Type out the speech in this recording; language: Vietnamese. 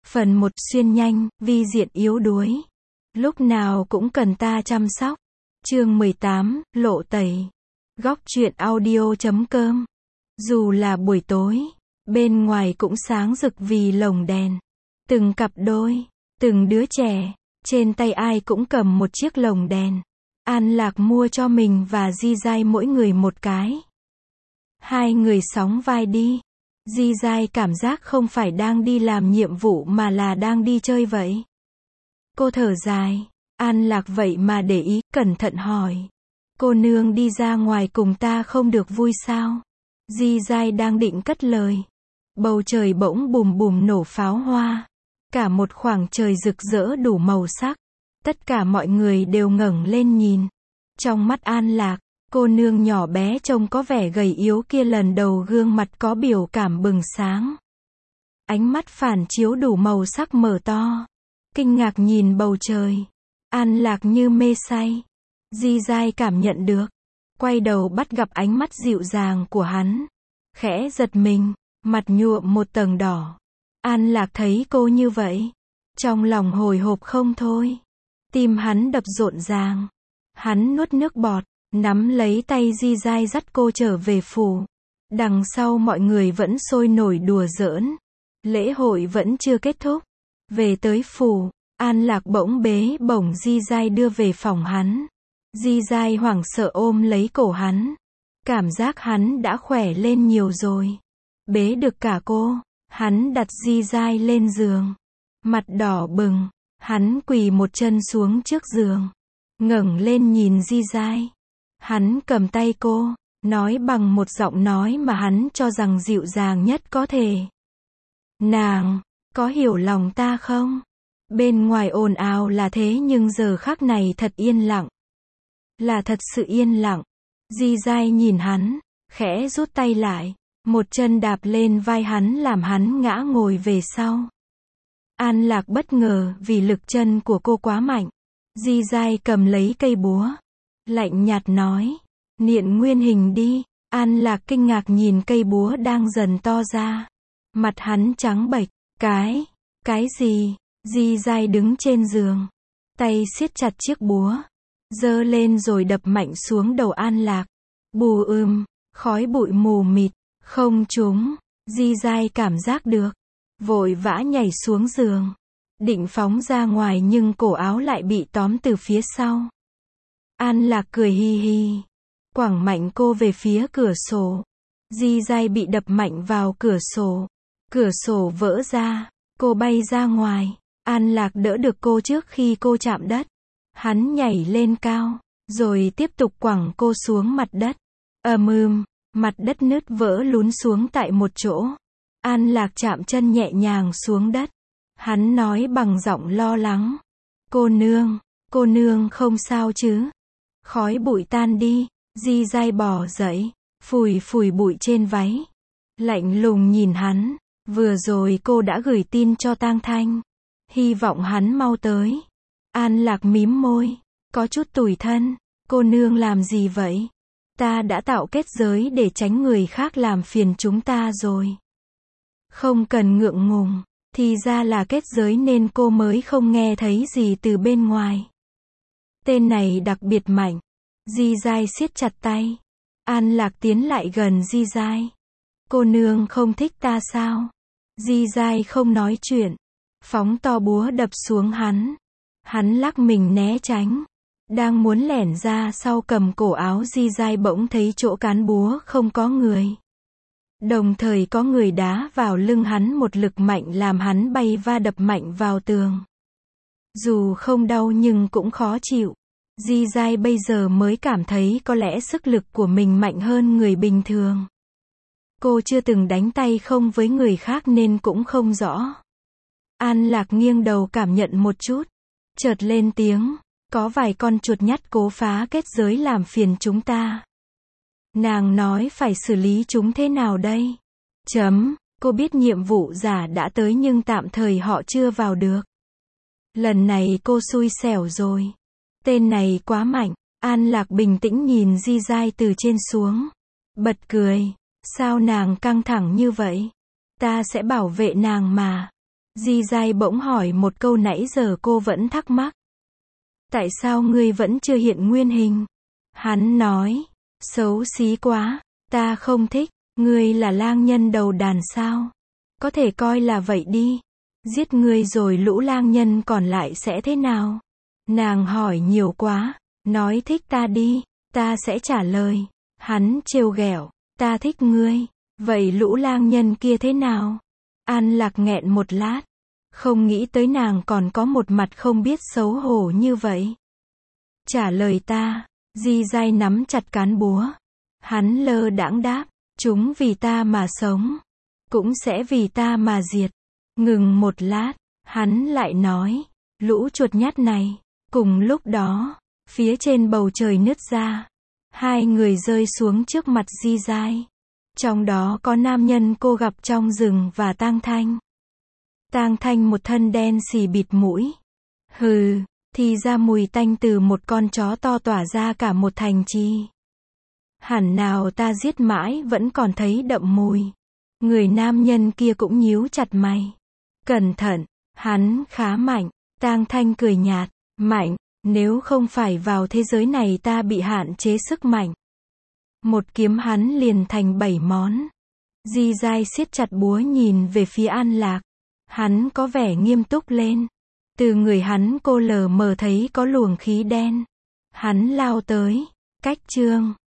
Phần 1 xuyên nhanh, vi diện yếu đuối. Lúc nào cũng cần ta chăm sóc. Chương 18, lộ tẩy. Góc truyện audio.com. Dù là buổi tối, bên ngoài cũng sáng rực vì lồng đèn. Từng cặp đôi, từng đứa trẻ, trên tay ai cũng cầm một chiếc lồng đèn. An Lạc mua cho mình và Di Giai mỗi người một cái. Hai người sóng vai đi. Di Giai cảm giác không phải đang đi làm nhiệm vụ mà là đang đi chơi vậy. Cô thở dài. An Lạc vậy mà để ý, cẩn thận hỏi. Cô nương đi ra ngoài cùng ta không được vui sao? Di Giai đang định cất lời. Bầu trời bỗng bùm bùm nổ pháo hoa. Cả một khoảng trời rực rỡ đủ màu sắc. Tất cả mọi người đều ngẩng lên nhìn. Trong mắt An Lạc, cô nương nhỏ bé trông có vẻ gầy yếu kia lần đầu gương mặt có biểu cảm bừng sáng. Ánh mắt phản chiếu đủ màu sắc mở to. Kinh ngạc nhìn bầu trời. An Lạc như mê say. Di Giai cảm nhận được. Quay đầu bắt gặp ánh mắt dịu dàng của hắn. Khẽ giật mình, mặt nhuộm một tầng đỏ. An Lạc thấy cô như vậy. Trong lòng hồi hộp không thôi. Tim hắn đập rộn ràng. Hắn nuốt nước bọt, nắm lấy tay Di Giai dắt cô trở về phủ. Đằng sau mọi người vẫn sôi nổi đùa giỡn. Lễ hội vẫn chưa kết thúc. Về tới phủ, An Lạc bỗng bế bổng Di Giai đưa về phòng hắn. Di Giai hoảng sợ ôm lấy cổ hắn. Cảm giác hắn đã khỏe lên nhiều rồi. Bế được cả cô, hắn đặt Di Giai lên giường. Mặt đỏ bừng, hắn quỳ một chân xuống trước giường. Ngẩng lên nhìn Di Giai. Hắn cầm tay cô, nói bằng một giọng nói mà hắn cho rằng dịu dàng nhất có thể. Nàng, có hiểu lòng ta không? Bên ngoài ồn ào là thế nhưng giờ khắc này thật yên lặng. Là thật sự yên lặng. Di Giai nhìn hắn, khẽ rút tay lại. Một chân đạp lên vai hắn làm hắn ngã ngồi về sau. An Lạc bất ngờ vì lực chân của cô quá mạnh. Di Giai cầm lấy cây búa. Lạnh nhạt nói. Niệm nguyên hình đi. An Lạc kinh ngạc nhìn cây búa đang dần to ra. Mặt hắn trắng bệch. Cái gì? Di Giai đứng trên giường. Tay siết chặt chiếc búa. Giơ lên rồi đập mạnh xuống đầu An Lạc. Bù khói bụi mù mịt. Không trúng. Di Giai cảm giác được. Vội vã nhảy xuống giường. Định phóng ra ngoài nhưng cổ áo lại bị tóm từ phía sau. An Lạc cười hi hi. Quẳng mạnh cô về phía cửa sổ. Di Giai bị đập mạnh vào cửa sổ. Cửa sổ vỡ ra. Cô bay ra ngoài. An Lạc đỡ được cô trước khi cô chạm đất. Hắn nhảy lên cao. Rồi tiếp tục quẳng cô xuống mặt đất. Mặt đất nứt vỡ lún xuống tại một chỗ. An Lạc chạm chân nhẹ nhàng xuống đất. Hắn nói bằng giọng lo lắng. Cô nương không sao chứ? Khói bụi tan đi. Di Giai bò dậy. Phủi bụi trên váy. Lạnh lùng nhìn hắn. Vừa rồi cô đã gửi tin cho Tang Thanh. Hy vọng hắn mau tới. An Lạc mím môi. Có chút tủi thân. Cô nương làm gì vậy? Ta đã tạo kết giới để tránh người khác làm phiền chúng ta rồi. Không cần ngượng ngùng. Thì ra là kết giới nên cô mới không nghe thấy gì từ bên ngoài. Tên này đặc biệt mạnh. Di Giai siết chặt tay. An Lạc tiến lại gần Di Giai. Cô nương không thích ta sao? Di Giai không nói chuyện. Phóng to búa đập xuống hắn. Hắn lắc mình né tránh. Đang muốn lẻn ra sau cầm cổ áo Di Giai bỗng thấy chỗ cán búa không có người. Đồng thời có người đá vào lưng hắn một lực mạnh làm hắn bay va đập mạnh vào tường. Dù không đau nhưng cũng khó chịu. Di Giai bây giờ mới cảm thấy có lẽ sức lực của mình mạnh hơn người bình thường. Cô chưa từng đánh tay không với người khác nên cũng không rõ. An Lạc nghiêng đầu cảm nhận một chút. Chợt lên tiếng. Có vài con chuột nhắt cố phá kết giới làm phiền chúng ta. Nàng nói phải xử lý chúng thế nào đây? Cô biết nhiệm vụ giả đã tới nhưng tạm thời họ chưa vào được. Lần này cô xui xẻo rồi. Tên này quá mạnh. An Lạc bình tĩnh nhìn Di Giai từ trên xuống. Bật cười. Sao nàng căng thẳng như vậy? Ta sẽ bảo vệ nàng mà. Di Dai bỗng hỏi một câu nãy giờ cô vẫn thắc mắc. Tại sao ngươi vẫn chưa hiện nguyên hình? Hắn nói, xấu xí quá, ta không thích, ngươi là lang nhân đầu đàn sao? Có thể coi là vậy đi. Giết ngươi rồi lũ lang nhân còn lại sẽ thế nào? Nàng hỏi nhiều quá, nói thích ta đi, ta sẽ trả lời. Hắn trêu ghẹo, ta thích ngươi, vậy lũ lang nhân kia thế nào? An Lạc nghẹn một lát, không nghĩ tới nàng còn có một mặt không biết xấu hổ như vậy. Trả lời ta, Di Dai nắm chặt cán búa. Hắn lơ đãng đáp, chúng vì ta mà sống, cũng sẽ vì ta mà diệt. Ngừng một lát, hắn lại nói, lũ chuột nhắt này. Cùng lúc đó, phía trên bầu trời nứt ra. Hai người rơi xuống trước mặt Di Dai. Trong đó có nam nhân cô gặp trong rừng và Tang Thanh. Tang Thanh một thân đen xì bịt mũi. Hừ, thì ra mùi tanh từ một con chó to tỏa ra cả một thành trì. Hẳn nào ta giết mãi vẫn còn thấy đậm mùi. Người nam nhân kia cũng nhíu chặt mày. Cẩn thận, hắn khá mạnh. Tang Thanh cười nhạt, mạnh, nếu không phải vào thế giới này ta bị hạn chế sức mạnh. Một kiếm hắn liền thành 7 món. Di Dai siết chặt búa nhìn về phía An Lạc. Hắn có vẻ nghiêm túc lên. Từ người hắn cô lờ mờ thấy có luồng khí đen. Hắn lao tới. Cách chương